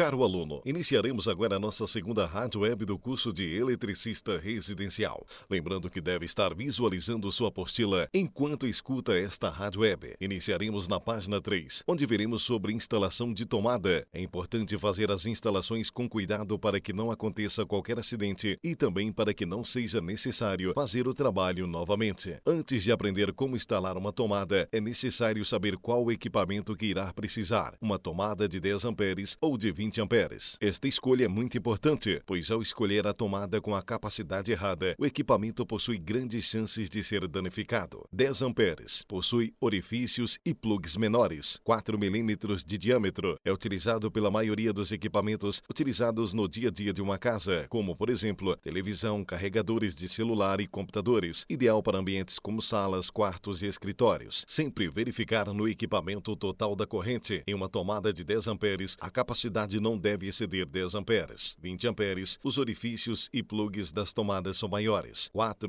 Caro aluno, iniciaremos agora a nossa segunda rádio web do curso de Eletricista Residencial. Lembrando que deve estar visualizando sua apostila enquanto escuta esta rádio web. Iniciaremos na página 3, onde veremos sobre instalação de tomada. É importante fazer as instalações com cuidado para que não aconteça qualquer acidente e também para que não seja necessário fazer o trabalho novamente. Antes de aprender como instalar uma tomada, é necessário saber qual o equipamento que irá precisar. Uma tomada de 10 amperes ou de 20 amperes. Esta escolha é muito importante, pois ao escolher a tomada com a capacidade errada, o equipamento possui grandes chances de ser danificado. 10 amperes possui orifícios e plugs menores, 4 milímetros de diâmetro. É utilizado pela maioria dos equipamentos utilizados no dia a dia de uma casa, como, por exemplo, televisão, carregadores de celular e computadores. Ideal para ambientes como salas, quartos e escritórios. Sempre verificar no equipamento o total da corrente. Em uma tomada de 10 amperes, a capacidade não deve exceder 10 amperes. 20 amperes, os orifícios e plugs das tomadas são maiores,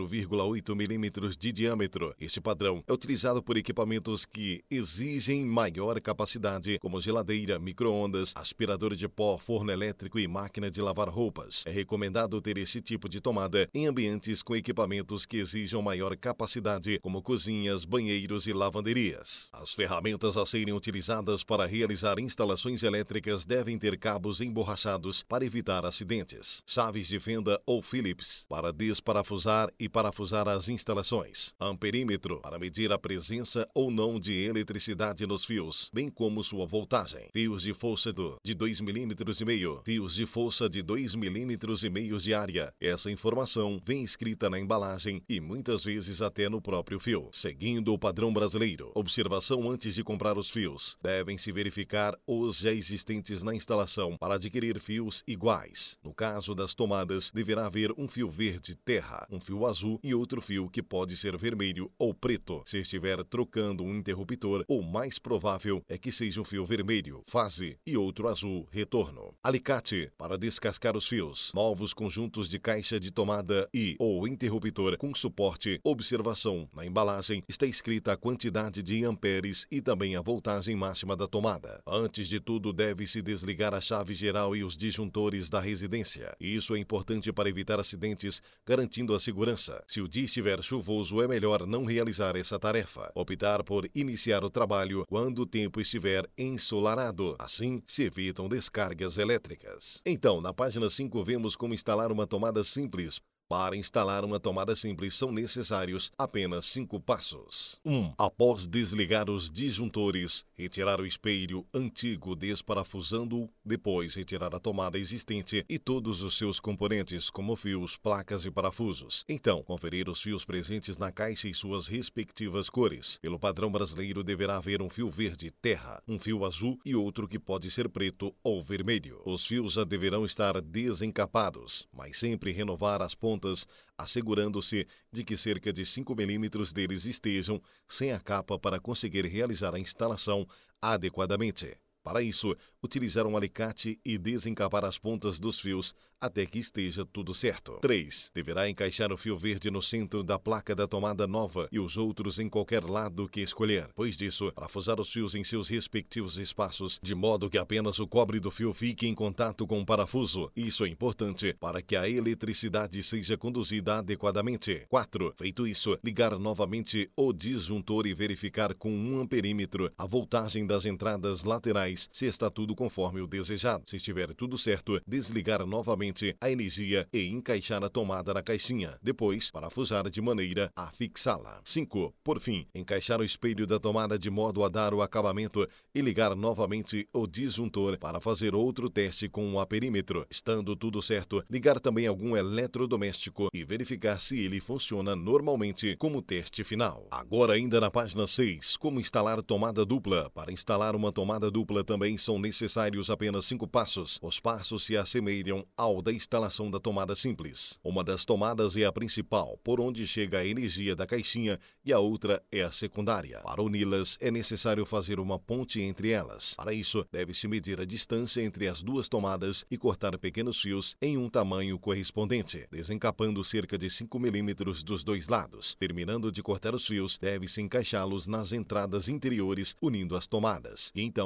4,8 milímetros de diâmetro. Este padrão é utilizado por equipamentos que exigem maior capacidade, como geladeira, micro-ondas, aspirador de pó, forno elétrico e máquina de lavar roupas. É recomendado ter esse tipo de tomada em ambientes com equipamentos que exijam maior capacidade, como cozinhas, banheiros e lavanderias. As ferramentas a serem utilizadas para realizar instalações elétricas devem ter cabos emborrachados para evitar acidentes, chaves de fenda ou Phillips para desparafusar e parafusar as instalações, amperímetro para medir a presença ou não de eletricidade nos fios, bem como sua voltagem, fios de força de 2,5 mm, fios de força de 2,5 mm de área. Essa informação vem escrita na embalagem e muitas vezes até no próprio fio. Seguindo o padrão brasileiro, observação antes de comprar os fios. Devem-se verificar os já existentes na instalação para adquirir fios iguais. No caso das tomadas, deverá haver um fio verde terra, um fio azul e outro fio que pode ser vermelho ou preto. Se estiver trocando um interruptor, o mais provável é que seja um fio vermelho, fase, e outro azul, retorno. Alicate para descascar os fios. Novos conjuntos de caixa de tomada e ou interruptor com suporte. Observação: na embalagem está escrita a quantidade de amperes e também a voltagem máxima da tomada. Antes de tudo, deve-se desligar a chave geral e os disjuntores da residência. Isso é importante para evitar acidentes, garantindo a segurança. Se o dia estiver chuvoso, é melhor não realizar essa tarefa. Optar por iniciar o trabalho quando o tempo estiver ensolarado. Assim, se evitam descargas elétricas. Então, na página 5, vemos como instalar uma tomada simples. Para instalar uma tomada simples são necessários apenas 5 passos. 1. Após desligar os disjuntores, retirar o espelho antigo desparafusando-o, depois retirar a tomada existente e todos os seus componentes, como fios, placas e parafusos. Então, conferir os fios presentes na caixa e suas respectivas cores. Pelo padrão brasileiro, deverá haver um fio verde terra, um fio azul e outro que pode ser preto ou vermelho. Os fios já deverão estar desencapados, mas sempre renovar as pontas, assegurando-se de que cerca de 5 milímetros deles estejam sem a capa para conseguir realizar a instalação adequadamente. Para isso, utilizar um alicate e desencapar as pontas dos fios até que esteja tudo certo. 3. Deverá encaixar o fio verde no centro da placa da tomada nova e os outros em qualquer lado que escolher. Depois disso, parafusar os fios em seus respectivos espaços, de modo que apenas o cobre do fio fique em contato com o parafuso. Isso é importante para que a eletricidade seja conduzida adequadamente. 4. Feito isso, ligar novamente o disjuntor e verificar com um amperímetro a voltagem das entradas laterais se está tudo conforme o desejado. Se estiver tudo certo, desligar novamente a energia e encaixar a tomada na caixinha. Depois, parafusar de maneira a fixá-la. 5. Por fim, encaixar o espelho da tomada de modo a dar o acabamento e ligar novamente o disjuntor para fazer outro teste com o amperímetro. Estando tudo certo, ligar também algum eletrodoméstico e verificar se ele funciona normalmente como teste final. Agora, ainda na página 6, como instalar tomada dupla. Para instalar uma tomada dupla também são necessários apenas 5 passos. Os passos se assemelham ao da instalação da tomada simples. Uma das tomadas é a principal, por onde chega a energia da caixinha, e a outra é a secundária. Para uni-las, é necessário fazer uma ponte entre elas. Para isso, deve-se medir a distância entre as duas tomadas e cortar pequenos fios em um tamanho correspondente, desencapando cerca de 5 milímetros dos dois lados. Terminando de cortar os fios, deve-se encaixá-los nas entradas interiores, unindo as tomadas. E então, parafusar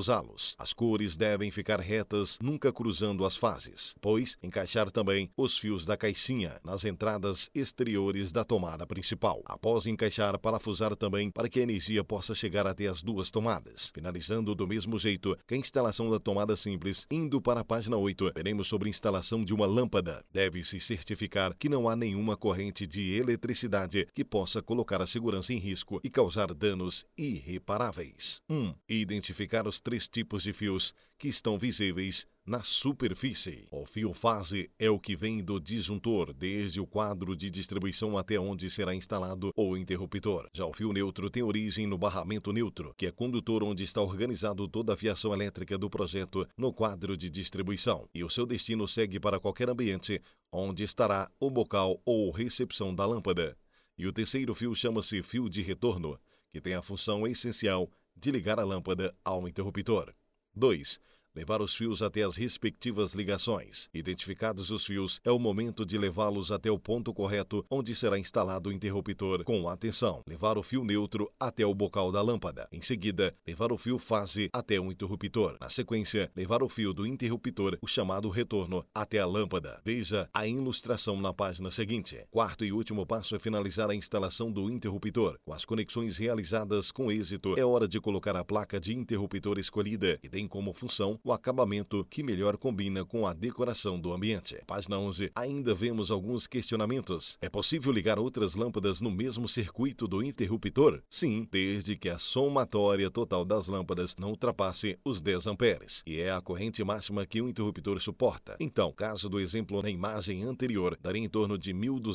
parafusá-los. As cores devem ficar retas, nunca cruzando as fases, pois encaixar também os fios da caixinha nas entradas exteriores da tomada principal. Após encaixar, parafusar também para que a energia possa chegar até as duas tomadas. Finalizando do mesmo jeito que a instalação da tomada simples, indo para a página 8, veremos sobre instalação de uma lâmpada. Deve-se certificar que não há nenhuma corrente de eletricidade que possa colocar a segurança em risco e causar danos irreparáveis. 1. Identificar os 3 tipos de fios que estão visíveis na superfície. O fio fase é o que vem do disjuntor, desde o quadro de distribuição até onde será instalado o interruptor. Já o fio neutro tem origem no barramento neutro, que é condutor onde está organizado toda a fiação elétrica do projeto no quadro de distribuição, e o seu destino segue para qualquer ambiente onde estará o bocal ou recepção da lâmpada. E o terceiro fio chama-se fio de retorno, que tem a função essencial de ligar a lâmpada ao interruptor. 2. Levar os fios até as respectivas ligações. Identificados os fios, é o momento de levá-los até o ponto correto onde será instalado o interruptor com atenção. Levar o fio neutro até o bocal da lâmpada. Em seguida, levar o fio fase até o interruptor. Na sequência, levar o fio do interruptor, o chamado retorno, até a lâmpada. Veja a ilustração na página seguinte. Quarto e último passo é finalizar a instalação do interruptor. Com as conexões realizadas com êxito, é hora de colocar a placa de interruptor escolhida e tem como função o acabamento que melhor combina com a decoração do ambiente. Página 11. Ainda vemos alguns questionamentos. É possível ligar outras lâmpadas no mesmo circuito do interruptor? Sim, desde que a somatória total das lâmpadas não ultrapasse os 10 amperes, e é a corrente máxima que o interruptor suporta. Então, caso do exemplo na imagem anterior, daria em torno de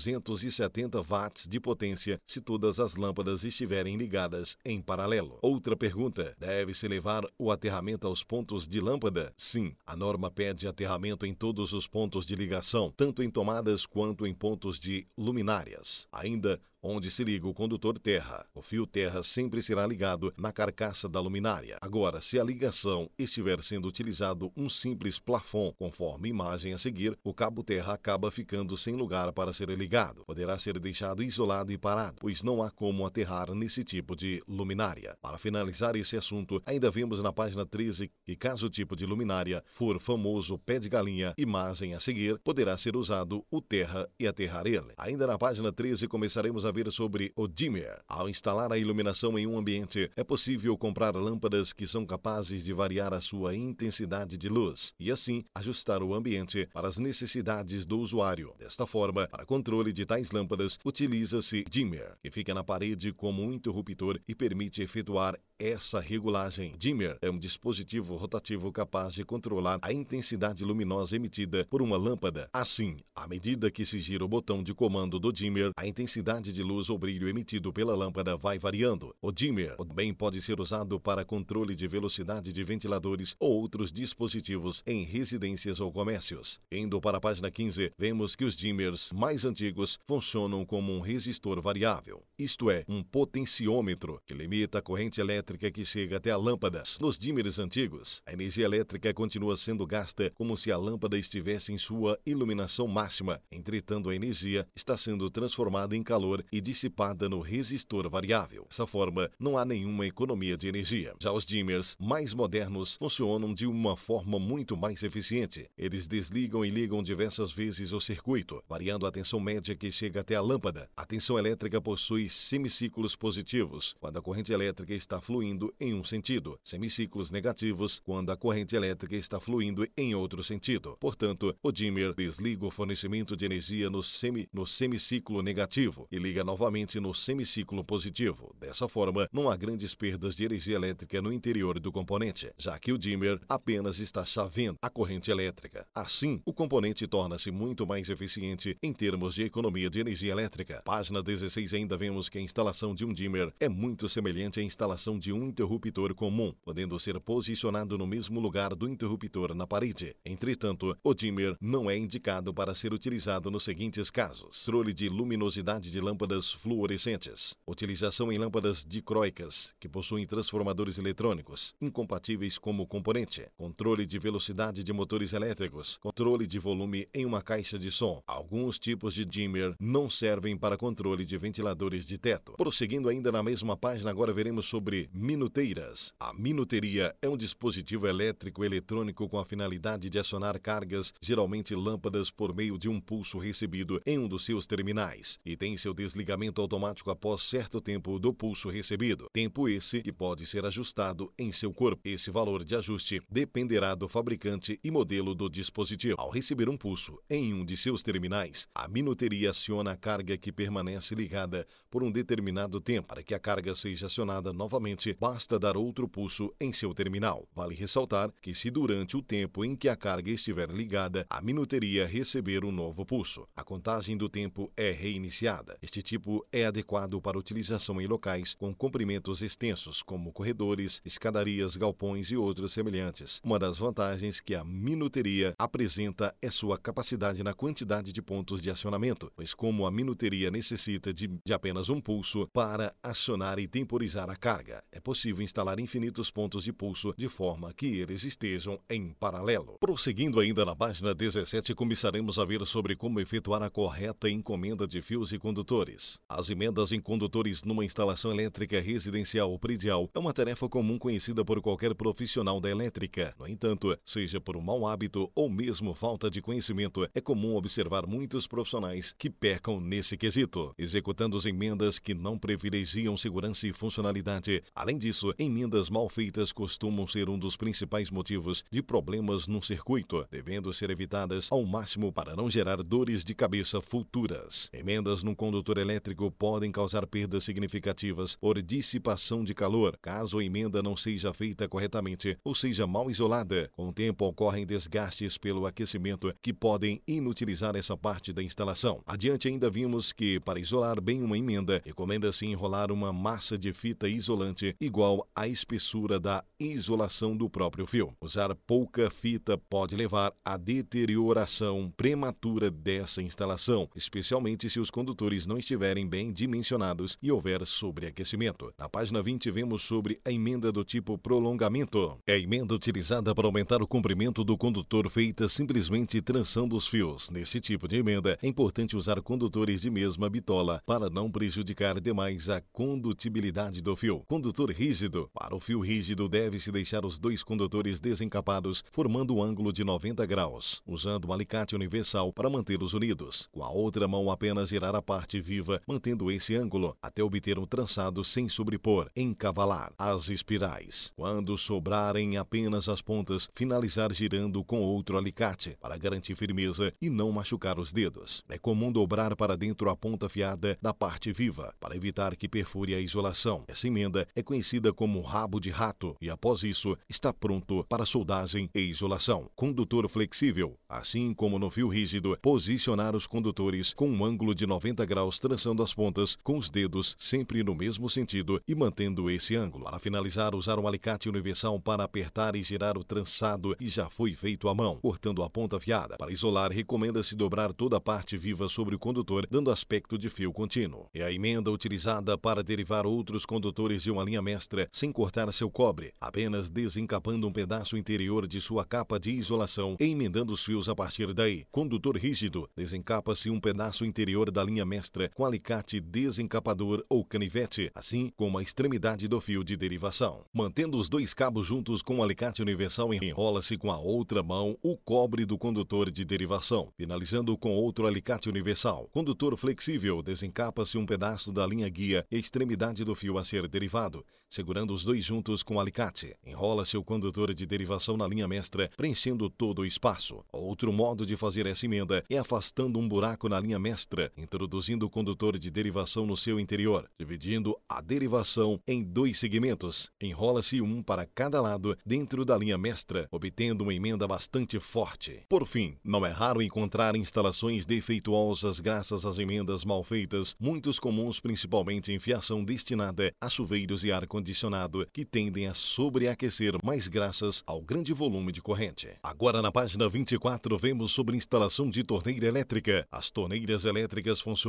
1.270 watts de potência se todas as lâmpadas estiverem ligadas em paralelo. Outra pergunta: deve-se levar o aterramento aos pontos de lâmpada? Sim, a norma pede aterramento em todos os pontos de ligação, tanto em tomadas quanto em pontos de luminárias. Ainda onde se liga o condutor terra, o fio terra sempre será ligado na carcaça da luminária. Agora, se a ligação estiver sendo utilizado um simples plafond, conforme imagem a seguir, o cabo terra acaba ficando sem lugar para ser ligado. Poderá ser deixado isolado e parado, pois não há como aterrar nesse tipo de luminária. Para finalizar esse assunto, ainda vemos na página 13 que, caso o tipo de luminária for famoso pé de galinha, imagem a seguir, poderá ser usado o terra e aterrar ele. Ainda na página 13 começaremos a ver sobre o dimmer. Ao instalar a iluminação em um ambiente, é possível comprar lâmpadas que são capazes de variar a sua intensidade de luz e assim ajustar o ambiente para as necessidades do usuário. Desta forma, para controle de tais lâmpadas, utiliza-se dimmer, que fica na parede como um interruptor e permite efetuar essa regulagem. Dimmer é um dispositivo rotativo capaz de controlar a intensidade luminosa emitida por uma lâmpada. Assim, à medida que se gira o botão de comando do dimmer, a intensidade de luz ou brilho emitido pela lâmpada vai variando. O dimmer também pode ser usado para controle de velocidade de ventiladores ou outros dispositivos em residências ou comércios. Indo para a página 15, vemos que os dimmers mais antigos funcionam como um resistor variável, isto é, um potenciômetro que limita a corrente elétrica que chega até a lâmpada. Nos dimmers antigos, a energia elétrica continua sendo gasta como se a lâmpada estivesse em sua iluminação máxima. Entretanto, a energia está sendo transformada em calor e dissipada no resistor variável. Dessa forma, não há nenhuma economia de energia. Já os dimmers mais modernos funcionam de uma forma muito mais eficiente. Eles desligam e ligam diversas vezes o circuito, variando a tensão média que chega até a lâmpada. A tensão elétrica possui semiciclos positivos, quando a corrente elétrica está fluindo em um sentido, semiciclos negativos, quando a corrente elétrica está fluindo em outro sentido. Portanto, o dimmer desliga o fornecimento de energia no semiciclo negativo e liga novamente no semiciclo positivo. Dessa forma, não há grandes perdas de energia elétrica no interior do componente, já que o dimmer apenas está chavendo a corrente elétrica. Assim, o componente torna-se muito mais eficiente em termos de economia de energia elétrica. Página 16 ainda vemos que a instalação de um dimmer é muito semelhante à instalação de um interruptor comum, podendo ser posicionado no mesmo lugar do interruptor na parede. Entretanto, o dimmer não é indicado para ser utilizado nos seguintes casos: controle de luminosidade de lâmpada lâmpadas fluorescentes. Utilização em lâmpadas dicróicas, que possuem transformadores eletrônicos, incompatíveis como componente. Controle de velocidade de motores elétricos. Controle de volume em uma caixa de som. Alguns tipos de dimmer não servem para controle de ventiladores de teto. Prosseguindo ainda na mesma página, agora veremos sobre minuteiras. A minuteria é um dispositivo elétrico eletrônico com a finalidade de acionar cargas, geralmente lâmpadas, por meio de um pulso recebido em um dos seus terminais, e tem seu desligamento automático após certo tempo do pulso recebido. Tempo esse que pode ser ajustado em seu corpo. Esse valor de ajuste dependerá do fabricante e modelo do dispositivo. Ao receber um pulso em um de seus terminais, a minuteria aciona a carga que permanece ligada por um determinado tempo. Para que a carga seja acionada novamente, basta dar outro pulso em seu terminal. Vale ressaltar que se durante o tempo em que a carga estiver ligada, a minuteria receber um novo pulso, a contagem do tempo é reiniciada. Este tipo é adequado para utilização em locais com comprimentos extensos, como corredores, escadarias, galpões e outros semelhantes. Uma das vantagens que a minuteria apresenta é sua capacidade na quantidade de pontos de acionamento, pois como a minuteria necessita de apenas um pulso para acionar e temporizar a carga, é possível instalar infinitos pontos de pulso de forma que eles estejam em paralelo. Prosseguindo ainda na página 17, começaremos a ver sobre como efetuar a correta encomenda de fios e condutores. As emendas em condutores numa instalação elétrica residencial ou predial é uma tarefa comum conhecida por qualquer profissional da elétrica. No entanto, seja por um mau hábito ou mesmo falta de conhecimento, é comum observar muitos profissionais que pecam nesse quesito, executando as emendas que não privilegiam segurança e funcionalidade. Além disso, emendas mal feitas costumam ser um dos principais motivos de problemas no circuito, devendo ser evitadas ao máximo para não gerar dores de cabeça futuras. Emendas num condutor elétrico podem causar perdas significativas por dissipação de calor, caso a emenda não seja feita corretamente ou seja mal isolada. Com o tempo ocorrem desgastes pelo aquecimento que podem inutilizar essa parte da instalação. Adiante ainda vimos que, para isolar bem uma emenda, recomenda-se enrolar uma massa de fita isolante igual à espessura da isolação do próprio fio. Usar pouca fita pode levar à deterioração prematura dessa instalação, especialmente se os condutores não estiverem bem dimensionados e houver sobreaquecimento. Na página 20 vemos sobre a emenda do tipo prolongamento. É a emenda utilizada para aumentar o comprimento do condutor, feita simplesmente trançando os fios. Nesse tipo de emenda, é importante usar condutores de mesma bitola para não prejudicar demais a condutibilidade do fio. Condutor rígido. Para o fio rígido, deve-se deixar os dois condutores desencapados, formando um ângulo de 90 graus, usando um alicate universal para mantê-los unidos. Com a outra mão, apenas girar a parte viva, mantendo esse ângulo, até obter um trançado sem sobrepor. Encavalar as espirais. Quando sobrarem apenas as pontas, finalizar girando com outro alicate, para garantir firmeza e não machucar os dedos. É comum dobrar para dentro a ponta afiada da parte viva, para evitar que perfure a isolação. Essa emenda é conhecida como rabo de rato e, após isso, está pronto para soldagem e isolação. Condutor flexível. Assim como no fio rígido, posicionar os condutores com um ângulo de 90 graus, trançando as pontas com os dedos sempre no mesmo sentido e mantendo esse ângulo. Para finalizar, usar um alicate universal para apertar e girar o trançado e já foi feito à mão, cortando a ponta afiada. Para isolar, recomenda-se dobrar toda a parte viva sobre o condutor, dando aspecto de fio contínuo. É a emenda utilizada para derivar outros condutores de uma linha mestra sem cortar seu cobre, apenas desencapando um pedaço interior de sua capa de isolação e emendando os fios a partir daí. Condutor rígido. Desencapa-se um pedaço interior da linha mestra com alicate desencapador ou canivete, assim como a extremidade do fio de derivação. Mantendo os dois cabos juntos com o alicate universal, enrola-se com a outra mão o cobre do condutor de derivação, finalizando com outro alicate universal. Condutor flexível. Desencapa-se um pedaço da linha guia e a extremidade do fio a ser derivado, segurando os dois juntos com o alicate. Enrola-se o condutor de derivação na linha mestra, preenchendo todo o espaço. Outro modo de fazer essa emenda é afastando um buraco na linha mestra, introduzindo o condutor de derivação no seu interior, dividindo a derivação em dois segmentos. Enrola-se um para cada lado dentro da linha mestra, obtendo uma emenda bastante forte. Por fim, não é raro encontrar instalações defeituosas graças às emendas mal feitas, muitos comuns principalmente em fiação destinada a chuveiros e ar-condicionado, que tendem a sobreaquecer mais graças ao grande volume de corrente. Agora na página 24 vemos sobre instalação de torneira elétrica. As torneiras elétricas funcionam segundo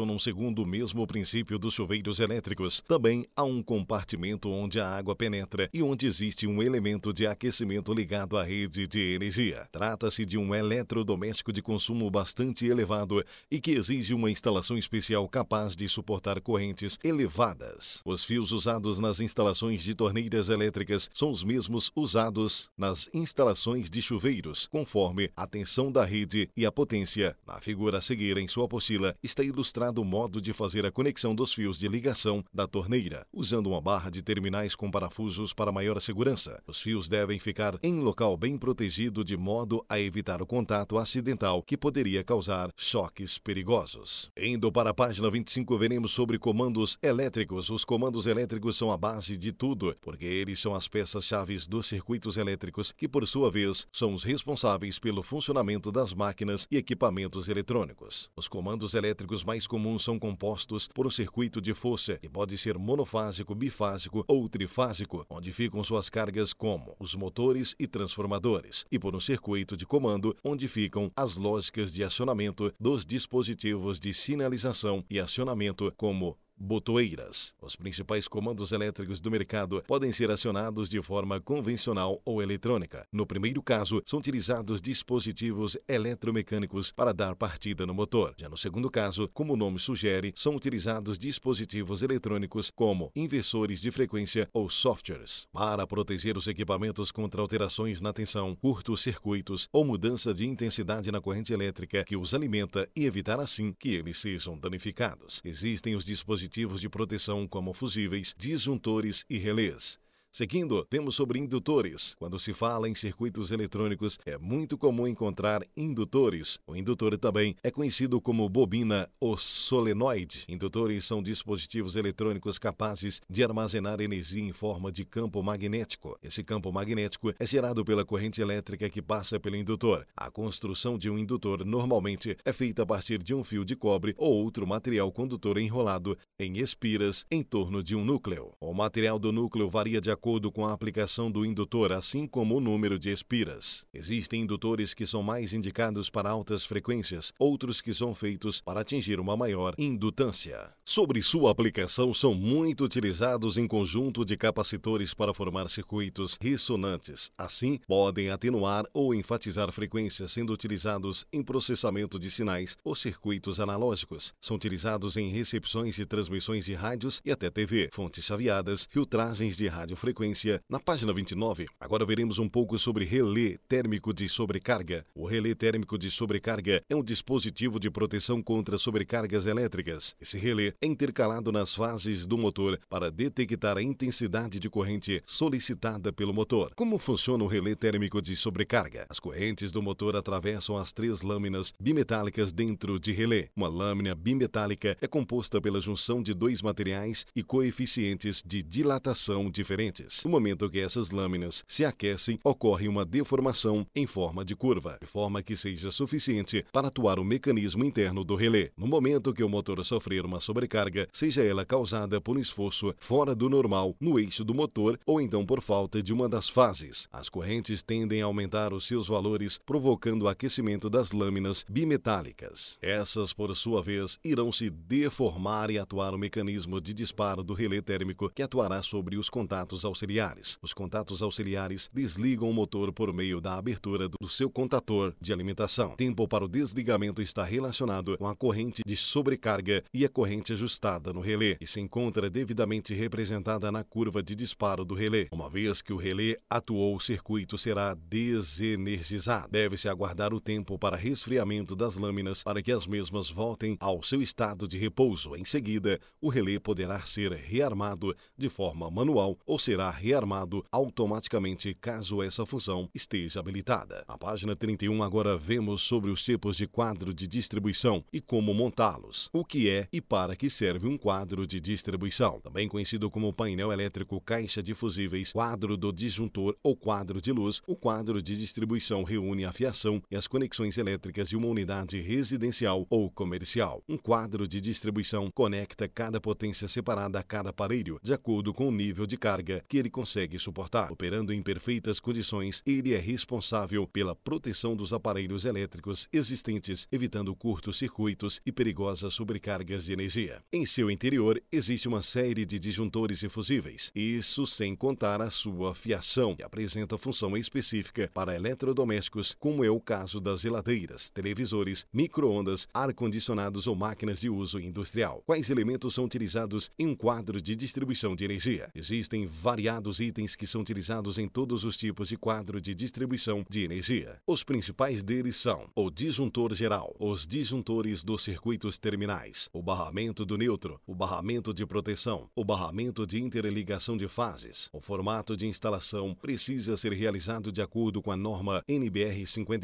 segundo o mesmo princípio dos chuveiros elétricos. Também há um compartimento onde a água penetra e onde existe um elemento de aquecimento ligado à rede de energia. Trata-se de um eletrodoméstico de consumo bastante elevado e que exige uma instalação especial capaz de suportar correntes elevadas. Os fios usados nas instalações de torneiras elétricas são os mesmos usados nas instalações de chuveiros, conforme a tensão da rede e a potência. Na figura a seguir em sua apostila está ilustrado o modo de fazer a conexão dos fios de ligação da torneira, usando uma barra de terminais com parafusos para maior segurança. Os fios devem ficar em local bem protegido de modo a evitar o contato acidental que poderia causar choques perigosos. Indo para a página 25, veremos sobre comandos elétricos. Os comandos elétricos são a base de tudo, porque eles são as peças-chave dos circuitos elétricos que, por sua vez, são os responsáveis pelo funcionamento das máquinas e equipamentos eletrônicos. Os comandos elétricos mais comuns são compostos por um circuito de força, que pode ser monofásico, bifásico ou trifásico, onde ficam suas cargas como os motores e transformadores, e por um circuito de comando, onde ficam as lógicas de acionamento dos dispositivos de sinalização e acionamento como botoeiras. Os principais comandos elétricos do mercado podem ser acionados de forma convencional ou eletrônica. No primeiro caso, são utilizados dispositivos eletromecânicos para dar partida no motor. Já no segundo caso, como o nome sugere, são utilizados dispositivos eletrônicos como inversores de frequência ou softwares, para proteger os equipamentos contra alterações na tensão, curtos-circuitos ou mudança de intensidade na corrente elétrica que os alimenta e evitar assim que eles sejam danificados. Existem os dispositivos de proteção como fusíveis, disjuntores e relés. Seguindo, temos sobre indutores. Quando se fala em circuitos eletrônicos, é muito comum encontrar indutores. O indutor também é conhecido como bobina ou solenoide. Indutores são dispositivos eletrônicos capazes de armazenar energia em forma de campo magnético. Esse campo magnético é gerado pela corrente elétrica que passa pelo indutor. A construção de um indutor normalmente é feita a partir de um fio de cobre ou outro material condutor enrolado em espiras em torno de um núcleo. O material do núcleo varia de acordo com a aplicação do indutor, assim como o número de espiras. Existem indutores que são mais indicados para altas frequências, outros que são feitos para atingir uma maior indutância. Sobre sua aplicação, são muito utilizados em conjunto de capacitores para formar circuitos ressonantes. Assim, podem atenuar ou enfatizar frequências, sendo utilizados em processamento de sinais ou circuitos analógicos. São utilizados em recepções e transmissões de rádios e até TV, fontes chaveadas, filtragens de radiofrequência. Na página 29, agora veremos um pouco sobre relé térmico de sobrecarga. O relé térmico de sobrecarga é um dispositivo de proteção contra sobrecargas elétricas. Esse relé é intercalado nas fases do motor para detectar a intensidade de corrente solicitada pelo motor. Como funciona o relé térmico de sobrecarga? As correntes do motor atravessam as 3 lâminas bimetálicas dentro de relé. Uma lâmina bimetálica é composta pela junção de 2 materiais e coeficientes de dilatação diferentes. No momento que essas lâminas se aquecem, ocorre uma deformação em forma de curva, de forma que seja suficiente para atuar o mecanismo interno do relé. No momento que o motor sofrer uma sobrecarga, seja ela causada por um esforço fora do normal no eixo do motor ou então por falta de uma das fases, as correntes tendem a aumentar os seus valores, provocando o aquecimento das lâminas bimetálicas. Essas, por sua vez, irão se deformar e atuar o mecanismo de disparo do relé térmico, que atuará sobre os contatos auxiliares. Os contatos auxiliares desligam o motor por meio da abertura do seu contator de alimentação. O tempo para o desligamento está relacionado com a corrente de sobrecarga e a corrente ajustada no relé, que se encontra devidamente representada na curva de disparo do relé. Uma vez que o relé atuou, o circuito será desenergizado. Deve-se aguardar o tempo para resfriamento das lâminas para que as mesmas voltem ao seu estado de repouso. Em seguida, o relé poderá ser rearmado de forma manual ou será rearmado automaticamente caso essa função esteja habilitada. Na página 31 agora vemos sobre os tipos de quadro de distribuição e como montá-los, o que é e para que serve um quadro de distribuição, também conhecido como painel elétrico, caixa de fusíveis, quadro do disjuntor ou quadro de luz. O quadro de distribuição reúne a fiação e as conexões elétricas de uma unidade residencial ou comercial. Um quadro de distribuição conecta cada potência separada a cada aparelho, de acordo com o nível de carga que ele consegue suportar. Operando em perfeitas condições, ele é responsável pela proteção dos aparelhos elétricos existentes, evitando curtos-circuitos e perigosas sobrecargas de energia. Em seu interior, existe uma série de disjuntores e fusíveis, isso sem contar a sua fiação, que apresenta função específica para eletrodomésticos, como é o caso das geladeiras, televisores, micro-ondas, ar-condicionados ou máquinas de uso industrial. Quais elementos são utilizados em um quadro de distribuição de energia? Existem variados itens que são utilizados em todos os tipos de quadro de distribuição de energia. Os principais deles são o disjuntor geral, os disjuntores dos circuitos terminais, o barramento do neutro, o barramento de proteção, o barramento de interligação de fases. O formato de instalação precisa ser realizado de acordo com a norma NBR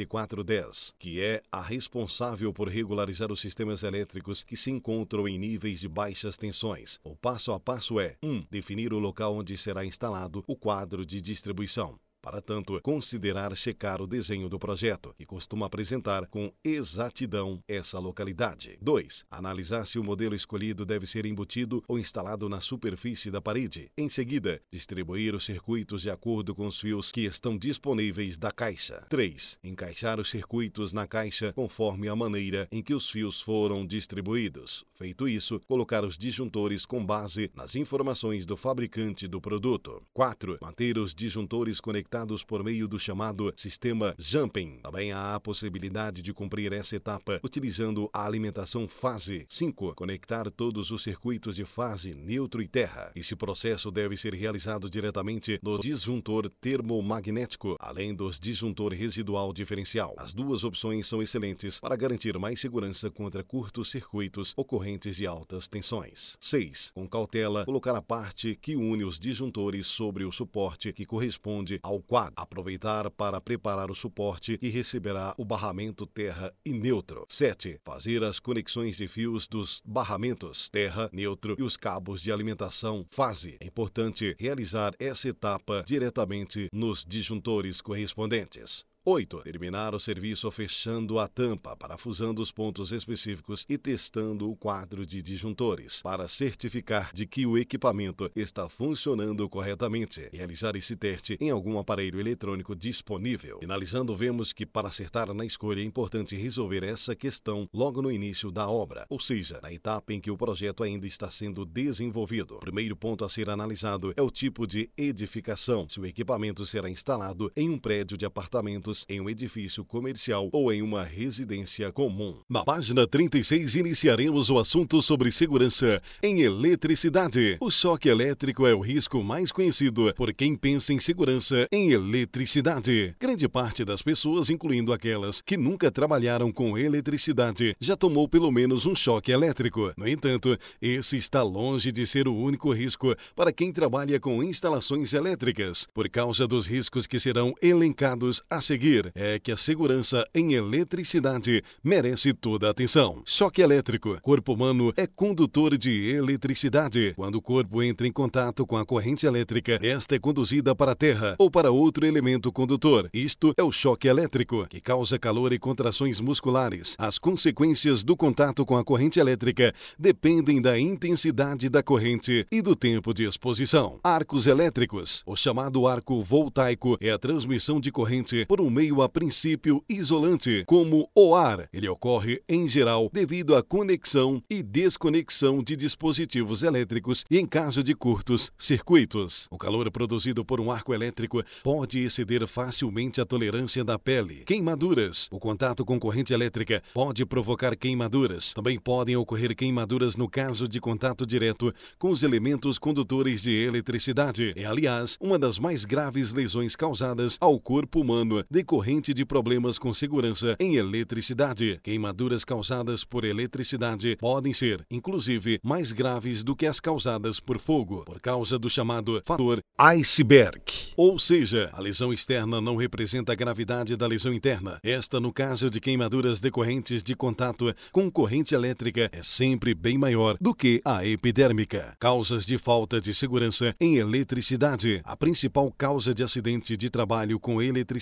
5410, que é a responsável por regularizar os sistemas elétricos que se encontram em níveis de baixas tensões. O passo a passo é: 1. Definir o local onde será instalado o quadro de distribuição. Para tanto, checar o desenho do projeto, que costuma apresentar com exatidão essa localidade. 2. Analisar se o modelo escolhido deve ser embutido ou instalado na superfície da parede. Em seguida, distribuir os circuitos de acordo com os fios que estão disponíveis da caixa. 3. Encaixar os circuitos na caixa conforme a maneira em que os fios foram distribuídos. Feito isso, colocar os disjuntores com base nas informações do fabricante do produto. 4. Manter os disjuntores conectados por meio do chamado sistema Jumping. Também há a possibilidade de cumprir essa etapa utilizando a alimentação fase. 5. Conectar todos os circuitos de fase, neutro e terra. Esse processo deve ser realizado diretamente no disjuntor termomagnético, além dos disjuntor residual diferencial. As duas opções são excelentes para garantir mais segurança contra curtos-circuitos ou correntes de altas tensões. 6. Com cautela, colocar a parte que une os disjuntores sobre o suporte que corresponde ao quadro. Aproveitar para preparar o suporte que receberá o barramento terra e neutro. 7. Fazer as conexões de fios dos barramentos terra, neutro e os cabos de alimentação fase. É importante realizar essa etapa diretamente nos disjuntores correspondentes. 8. Terminar o serviço fechando a tampa, parafusando os pontos específicos e testando o quadro de disjuntores, para certificar de que o equipamento está funcionando corretamente. Realizar esse teste em algum aparelho eletrônico disponível. Finalizando, vemos que para acertar na escolha é importante resolver essa questão logo no início da obra, ou seja, na etapa em que o projeto ainda está sendo desenvolvido. O primeiro ponto a ser analisado é o tipo de edificação, se o equipamento será instalado em um prédio de apartamentos, em um edifício comercial ou em uma residência comum. Na página 36 iniciaremos o assunto sobre segurança em eletricidade. O choque elétrico é o risco mais conhecido por quem pensa em segurança em eletricidade. Grande parte das pessoas, incluindo aquelas que nunca trabalharam com eletricidade, já tomou pelo menos um choque elétrico. No entanto, esse está longe de ser o único risco para quem trabalha com instalações elétricas. Por causa dos riscos que serão elencados a seguir, é que a segurança em eletricidade merece toda a atenção. Choque elétrico. Corpo humano é condutor de eletricidade. Quando o corpo entra em contato com a corrente elétrica, esta é conduzida para a terra ou para outro elemento condutor. Isto é o choque elétrico, que causa calor e contrações musculares. As consequências do contato com a corrente elétrica dependem da intensidade da corrente e do tempo de exposição. Arcos elétricos. O chamado arco voltaico é a transmissão de corrente por um meio a princípio isolante, como o ar. Ele ocorre, em geral, devido à conexão e desconexão de dispositivos elétricos e em caso de curtos circuitos. O calor produzido por um arco elétrico pode exceder facilmente a tolerância da pele. Queimaduras. O contato com corrente elétrica pode provocar queimaduras. Também podem ocorrer queimaduras no caso de contato direto com os elementos condutores de eletricidade. É, aliás, uma das mais graves lesões causadas ao corpo humano decorrente de problemas com segurança em eletricidade. Queimaduras causadas por eletricidade podem ser, inclusive, mais graves do que as causadas por fogo, por causa do chamado fator iceberg. Ou seja, a lesão externa não representa a gravidade da lesão interna. Esta, no caso de queimaduras decorrentes de contato com corrente elétrica, é sempre bem maior do que a epidérmica. Causas de falta de segurança em eletricidade. A principal causa de acidente de trabalho com eletricidade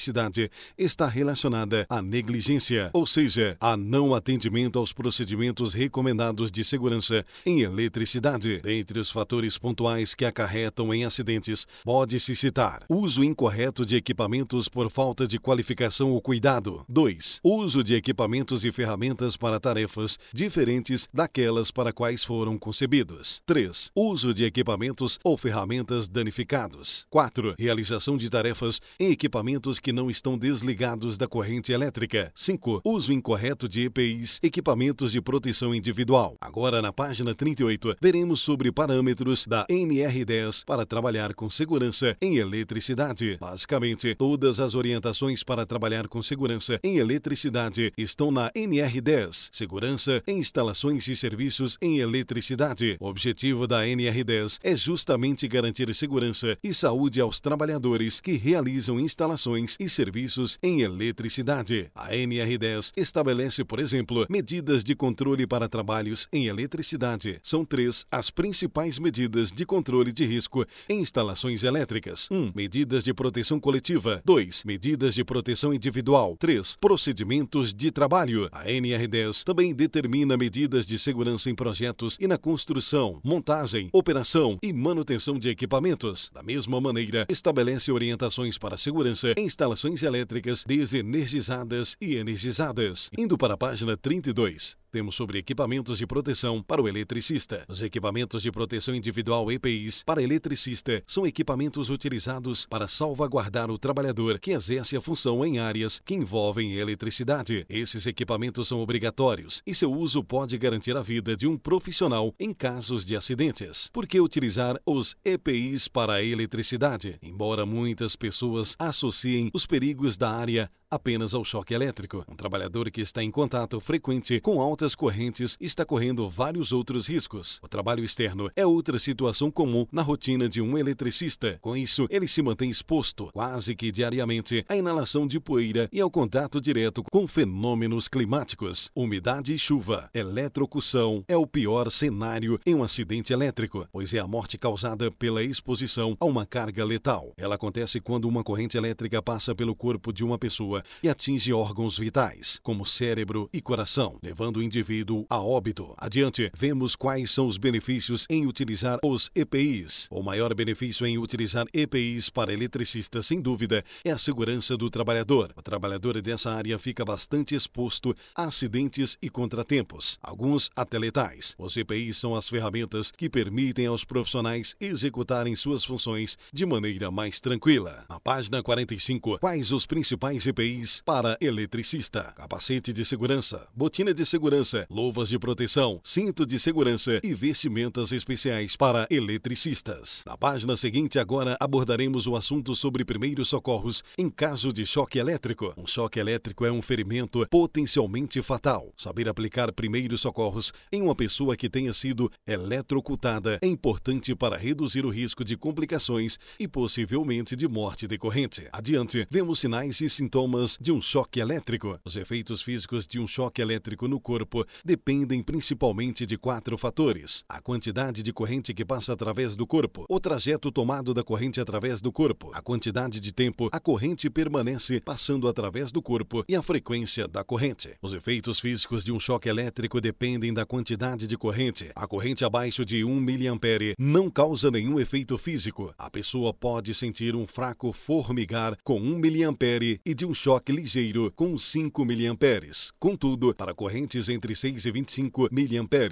está relacionada à negligência, ou seja, a não atendimento aos procedimentos recomendados de segurança em eletricidade. Dentre os fatores pontuais que acarretam em acidentes, pode-se citar uso incorreto de equipamentos por falta de qualificação ou cuidado. 2. Uso de equipamentos e ferramentas para tarefas diferentes daquelas para quais foram concebidos. 3. Uso de equipamentos ou ferramentas danificados. 4. Realização de tarefas em equipamentos que não estão desligados da corrente elétrica. 5. Uso incorreto de EPIs, equipamentos de proteção individual. Agora, na página 38, veremos sobre parâmetros da NR10 para trabalhar com segurança em eletricidade. Basicamente, todas as orientações para trabalhar com segurança em eletricidade estão na NR10, Segurança em Instalações e Serviços em Eletricidade. O objetivo da NR10 é justamente garantir segurança e saúde aos trabalhadores que realizam instalações e serviços em eletricidade. A NR10 estabelece, por exemplo, medidas de controle para trabalhos em eletricidade. São 3 as principais medidas de controle de risco em instalações elétricas. 1. Medidas de proteção coletiva. 2. Medidas de proteção individual. 3. Procedimentos de trabalho. A NR10 também determina medidas de segurança em projetos e na construção, montagem, operação e manutenção de equipamentos. Da mesma maneira, estabelece orientações para segurança em instalações elétricas desenergizadas e energizadas. Indo para a página 32. Temos sobre equipamentos de proteção para o eletricista. Os equipamentos de proteção individual EPIs para eletricista são equipamentos utilizados para salvaguardar o trabalhador que exerce a função em áreas que envolvem eletricidade. Esses equipamentos são obrigatórios e seu uso pode garantir a vida de um profissional em casos de acidentes. Por que utilizar os EPIs para a eletricidade? Embora muitas pessoas associem os perigos da área apenas ao choque elétrico, um trabalhador que está em contato frequente com altas correntes está correndo vários outros riscos. O trabalho externo é outra situação comum na rotina de um eletricista. Com isso, ele se mantém exposto, quase que diariamente, à inalação de poeira e ao contato direto com fenômenos climáticos. Umidade e chuva. Eletrocução é o pior cenário em um acidente elétrico, pois é a morte causada pela exposição a uma carga letal. Ela acontece quando uma corrente elétrica passa pelo corpo de uma pessoa e atinge órgãos vitais, como cérebro e coração, levando o indivíduo a óbito. Adiante, vemos quais são os benefícios em utilizar os EPIs. O maior benefício em utilizar EPIs para eletricistas, sem dúvida, é a segurança do trabalhador. O trabalhador dessa área fica bastante exposto a acidentes e contratempos, alguns até letais. Os EPIs são as ferramentas que permitem aos profissionais executarem suas funções de maneira mais tranquila. Na página 45, quais os principais EPIs para eletricista? Capacete de segurança, botina de segurança, luvas de proteção, cinto de segurança e vestimentas especiais para eletricistas. Na página seguinte, agora abordaremos o assunto sobre primeiros socorros em caso de choque elétrico. Um choque elétrico é um ferimento potencialmente fatal. Saber aplicar primeiros socorros em uma pessoa que tenha sido eletrocutada é importante para reduzir o risco de complicações e possivelmente de morte decorrente. Adiante, vemos sinais e sintomas de um choque elétrico. Os efeitos físicos de um choque elétrico no corpo dependem principalmente de 4 fatores: a quantidade de corrente que passa através do corpo, o trajeto tomado da corrente através do corpo, a quantidade de tempo a corrente permanece passando através do corpo e a frequência da corrente. Os efeitos físicos de um choque elétrico dependem da quantidade de corrente. A corrente abaixo de 1 mA não causa nenhum efeito físico. A pessoa pode sentir um fraco formigar com 1 mA e de um choque ligeiro com 5 mA. Contudo, para correntes entre 6 e 25 mA,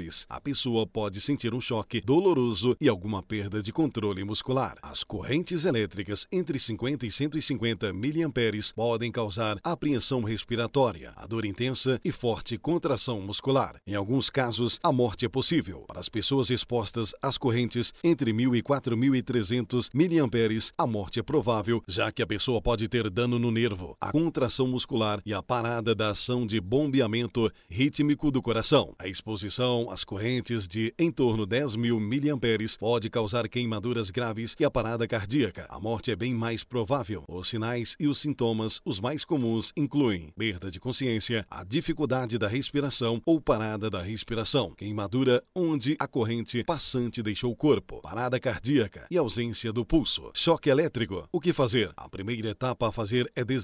a pessoa pode sentir um choque doloroso e alguma perda de controle muscular. As correntes elétricas entre 50 e 150 mA podem causar apreensão respiratória, a dor intensa e forte contração muscular. Em alguns casos, a morte é possível. Para as pessoas expostas às correntes entre 1.000 e 4.300 mA, a morte é provável, já que a pessoa pode ter dano no nervo, a contração muscular e a parada da ação de bombeamento rítmico do coração. A exposição às correntes de em torno 10.000 mA pode causar queimaduras graves e a parada cardíaca. A morte é bem mais provável. Os sinais e os sintomas, os mais comuns, incluem perda de consciência, a dificuldade da respiração ou parada da respiração, queimadura onde a corrente passante deixou o corpo, parada cardíaca e ausência do pulso. Choque elétrico. O que fazer? A primeira etapa a fazer é desligar a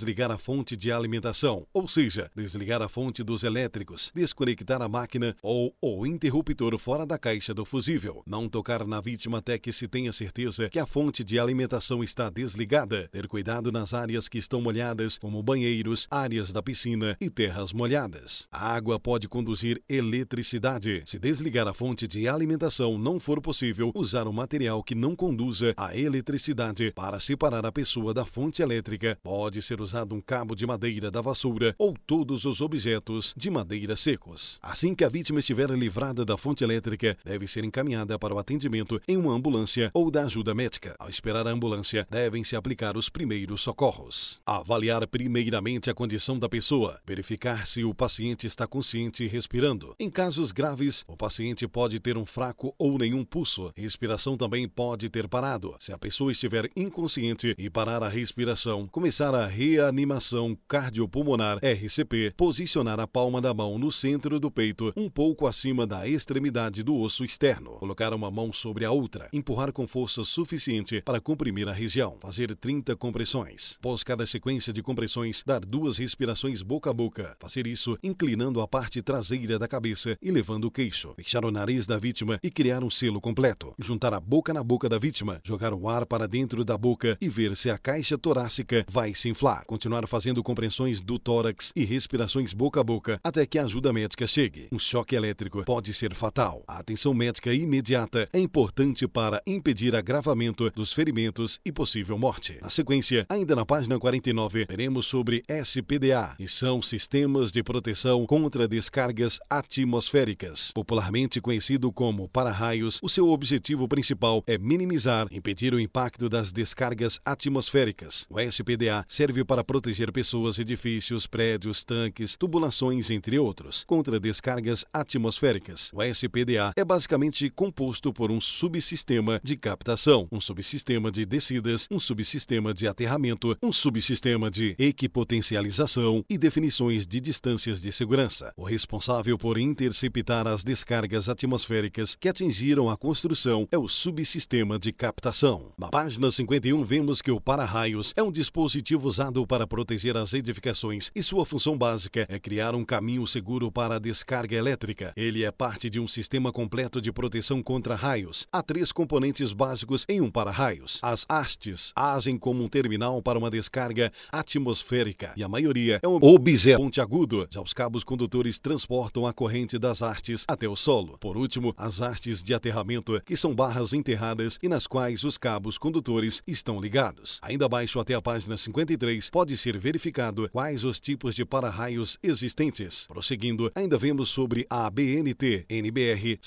fonte de alimentação, ou seja, desligar a fonte dos elétricos, desconectar a máquina ou o interruptor fora da caixa do fusível, não tocar na vítima até que se tenha certeza que a fonte de alimentação está desligada, ter cuidado nas áreas que estão molhadas, como banheiros, áreas da piscina e terras molhadas. A água pode conduzir eletricidade. Se desligar a fonte de alimentação não for possível, usar um material que não conduza a eletricidade para separar a pessoa da fonte elétrica. Pode ser usado um cabo de madeira da vassoura ou todos os objetos de madeira secos. Assim que a vítima estiver livrada da fonte elétrica, deve ser encaminhada para o atendimento em uma ambulância ou da ajuda médica. Ao esperar a ambulância, devem-se aplicar os primeiros socorros. Avaliar primeiramente a condição da pessoa, verificar se o paciente está consciente e respirando. Em casos graves, o paciente pode ter um fraco ou nenhum pulso. Respiração também pode ter parado. Se a pessoa estiver inconsciente e parar a respiração, começar a reanimação cardiopulmonar RCP, posicionar a palma da mão no centro do peito, um pouco acima da extremidade do osso externo, colocar uma mão sobre a outra, empurrar com força suficiente para comprimir a região, fazer 30 compressões. Após cada sequência de compressões, dar 2 respirações boca a boca. Fazer isso inclinando a parte traseira da cabeça e levando o queixo. Fechar o nariz da vítima e criar um selo completo. Juntar a boca na boca da vítima, jogar o ar para dentro da boca e ver se a caixa torácica vai se inflar. Continuar fazendo compressões do tórax e respirações boca a boca até que a ajuda médica chegue. Um choque elétrico pode ser fatal. A atenção médica imediata é importante para impedir agravamento dos ferimentos e possível morte. Na sequência, ainda na página 49, veremos sobre SPDA, que são sistemas de proteção contra descargas atmosféricas. Popularmente conhecido como para-raios, o seu objetivo principal é minimizar, impedir o impacto das descargas atmosféricas. O SPDA serve para proteger pessoas, edifícios, prédios, tanques, tubulações, entre outros, contra descargas atmosféricas. O SPDA é basicamente composto por um subsistema de captação, um subsistema de descidas, um subsistema de aterramento, um subsistema de equipotencialização e definições de distâncias de segurança. O responsável por interceptar as descargas atmosféricas que atingiram a construção é o subsistema de captação. Na página 51 vemos que o para-raios é um dispositivo usado para proteger as edificações e sua função básica é criar um caminho seguro para a descarga elétrica. Ele é parte de um sistema completo de proteção contra raios. Há 3 componentes básicos em um para-raios. As hastes agem como um terminal para uma descarga atmosférica e a maioria é um objeto pontiagudo. Já os cabos condutores transportam a corrente das hastes até o solo. Por último, as hastes de aterramento, que são barras enterradas e nas quais os cabos condutores estão ligados. Ainda abaixo até a página 53 pode ser verificado quais os tipos de para-raios existentes. Prosseguindo, ainda vemos sobre a BNT NBR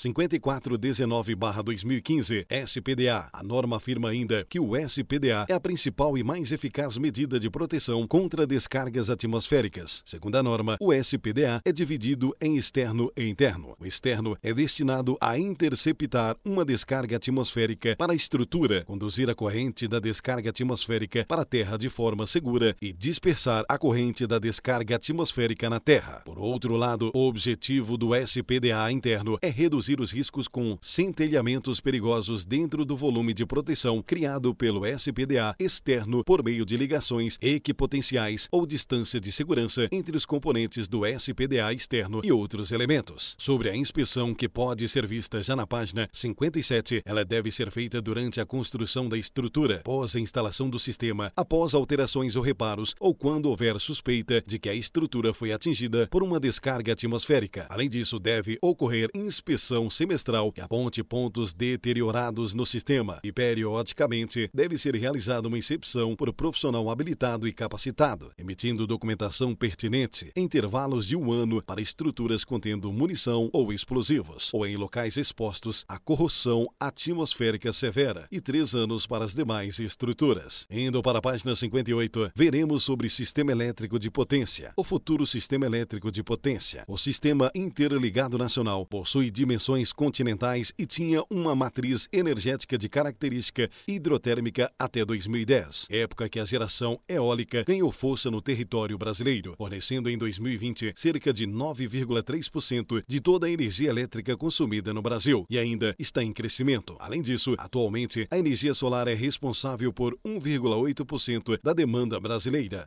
5419/2015 SPDA. A norma afirma ainda que o SPDA é a principal e mais eficaz medida de proteção contra descargas atmosféricas. Segundo a norma, o SPDA é dividido em externo e interno. O externo é destinado a interceptar uma descarga atmosférica para a estrutura, conduzir a corrente da descarga atmosférica para a terra de forma segura e dispersar a corrente da descarga atmosférica na terra. Por outro lado, o objetivo do SPDA interno é reduzir os riscos com centelhamentos perigosos dentro do volume de proteção criado pelo SPDA externo por meio de ligações equipotenciais ou distância de segurança entre os componentes do SPDA externo e outros elementos. Sobre a inspeção, que pode ser vista já na página 57, ela deve ser feita durante a construção da estrutura, após a instalação do sistema, após alterações ou reparos ou quando houver suspeita de que a estrutura foi atingida por uma descarga atmosférica. Além disso, deve ocorrer inspeção semestral que aponte pontos deteriorados no sistema e, periodicamente, deve ser realizada uma inspecção por profissional habilitado e capacitado, emitindo documentação pertinente em intervalos de 1 ano para estruturas contendo munição ou explosivos, ou em locais expostos à corrosão atmosférica severa, e 3 anos para as demais estruturas. Indo para a página 58, veremos sobre sistema elétrico de potência. O futuro sistema elétrico de potência. O Sistema Interligado Nacional possui dimensões continentais e tinha uma matriz energética de característica hidrotérmica até 2010, época que a geração eólica ganhou força no território brasileiro, fornecendo em 2020 cerca de 9,3% de toda a energia elétrica consumida no Brasil, e ainda está em crescimento. Além disso, atualmente, a energia solar é responsável por 1,8% da demanda brasileira.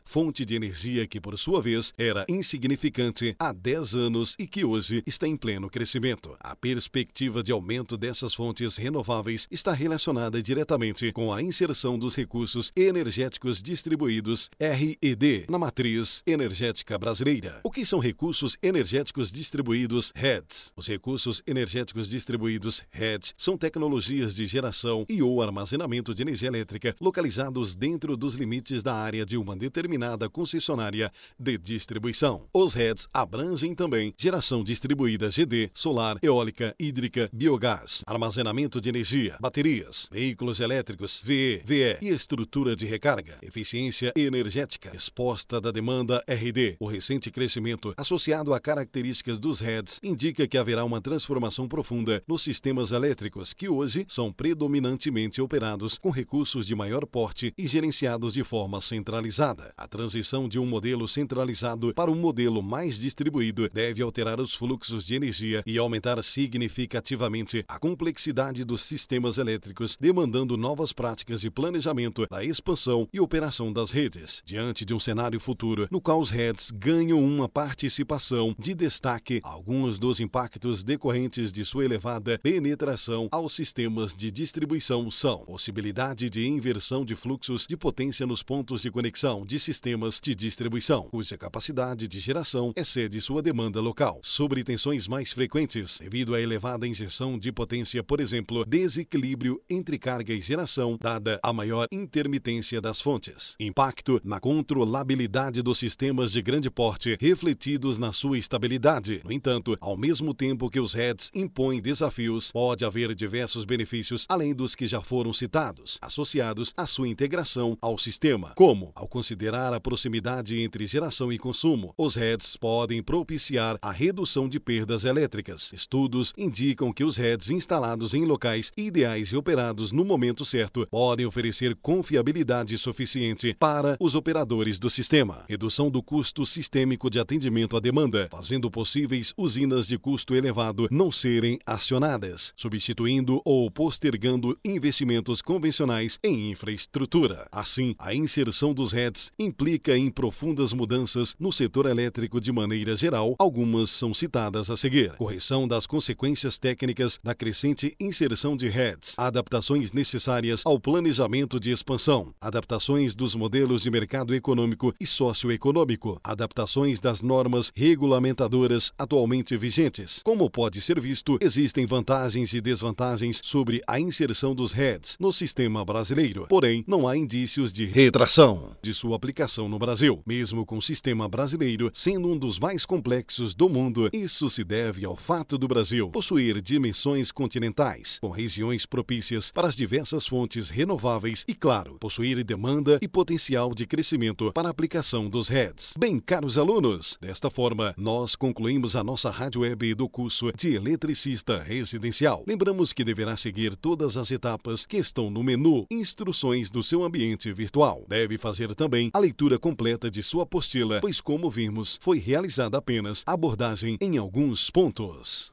fonte de energia que, por sua vez, era insignificante há 10 anos e que hoje está em pleno crescimento. A perspectiva de aumento dessas fontes renováveis está relacionada diretamente com a inserção dos recursos energéticos distribuídos (RED) na matriz energética brasileira. O que são recursos energéticos distribuídos (REDs)? Os recursos energéticos distribuídos (RED) são tecnologias de geração e ou armazenamento de energia elétrica localizados dentro dos limites da área de uma determinada concessionária de distribuição. Os REDs abrangem também geração distribuída GD, solar, eólica, hídrica, biogás, armazenamento de energia, baterias, veículos elétricos, VE, VE e estrutura de recarga, eficiência energética, resposta da demanda RD. O recente crescimento associado a características dos REDs indica que haverá uma transformação profunda nos sistemas elétricos que hoje são predominantemente operados com recursos de maior porte e gerenciados de forma centralizada. A transição de um modelo centralizado para um modelo mais distribuído deve alterar os fluxos de energia e aumentar significativamente a complexidade dos sistemas elétricos, demandando novas práticas de planejamento da expansão e operação das redes. Diante de um cenário futuro no qual os REDs ganham uma participação de destaque, alguns dos impactos decorrentes de sua elevada penetração aos sistemas de distribuição são possibilidade de inversão de fluxos de potência nos pontos de conexão de sistemas de distribuição, cuja capacidade de geração excede sua demanda local, sobretensões mais frequentes devido à elevada injeção de potência, por exemplo, desequilíbrio entre carga e geração, dada a maior intermitência das fontes, impacto na controlabilidade dos sistemas de grande porte, refletidos na sua estabilidade. No entanto, ao mesmo tempo que os REDs impõem desafios, pode haver diversos benefícios além dos que já foram citados, associados à sua integração ao sistema, como, ao considerar a proximidade entre geração e consumo, os REDs podem propiciar a redução de perdas elétricas. Estudos indicam que os REDs instalados em locais ideais e operados no momento certo podem oferecer confiabilidade suficiente para os operadores do sistema, redução do custo sistêmico de atendimento à demanda, fazendo possíveis usinas de custo elevado não serem acionadas, substituindo ou postergando investimentos convencionais em infraestrutura. Assim, a inserção dos REDs implica em profundas mudanças no setor elétrico de maneira geral. Algumas são citadas a seguir: correção das consequências técnicas da crescente inserção de REDs, adaptações necessárias ao planejamento de expansão, adaptações dos modelos de mercado econômico e socioeconômico, adaptações das normas regulamentadoras atualmente vigentes. Como pode ser visto, existem vantagens e desvantagens sobre a inserção dos REDs no sistema brasileiro. Porém, não há indícios de retração de sua aplicação no Brasil. Mesmo com o sistema brasileiro sendo um dos mais complexos do mundo, isso se deve ao fato do Brasil possuir dimensões continentais, com regiões propícias para as diversas fontes renováveis e, claro, possuir demanda e potencial de crescimento para a aplicação dos REDs. Bem, caros alunos, desta forma, nós concluímos a nossa rádio web do curso de eletricista residencial. Lembramos que deverá seguir todas as etapas que estão no menu Instruções do seu ambiente virtual. Deve fazer também a leitura completa de sua apostila, pois, como vimos, foi realizada apenas abordagem em alguns pontos.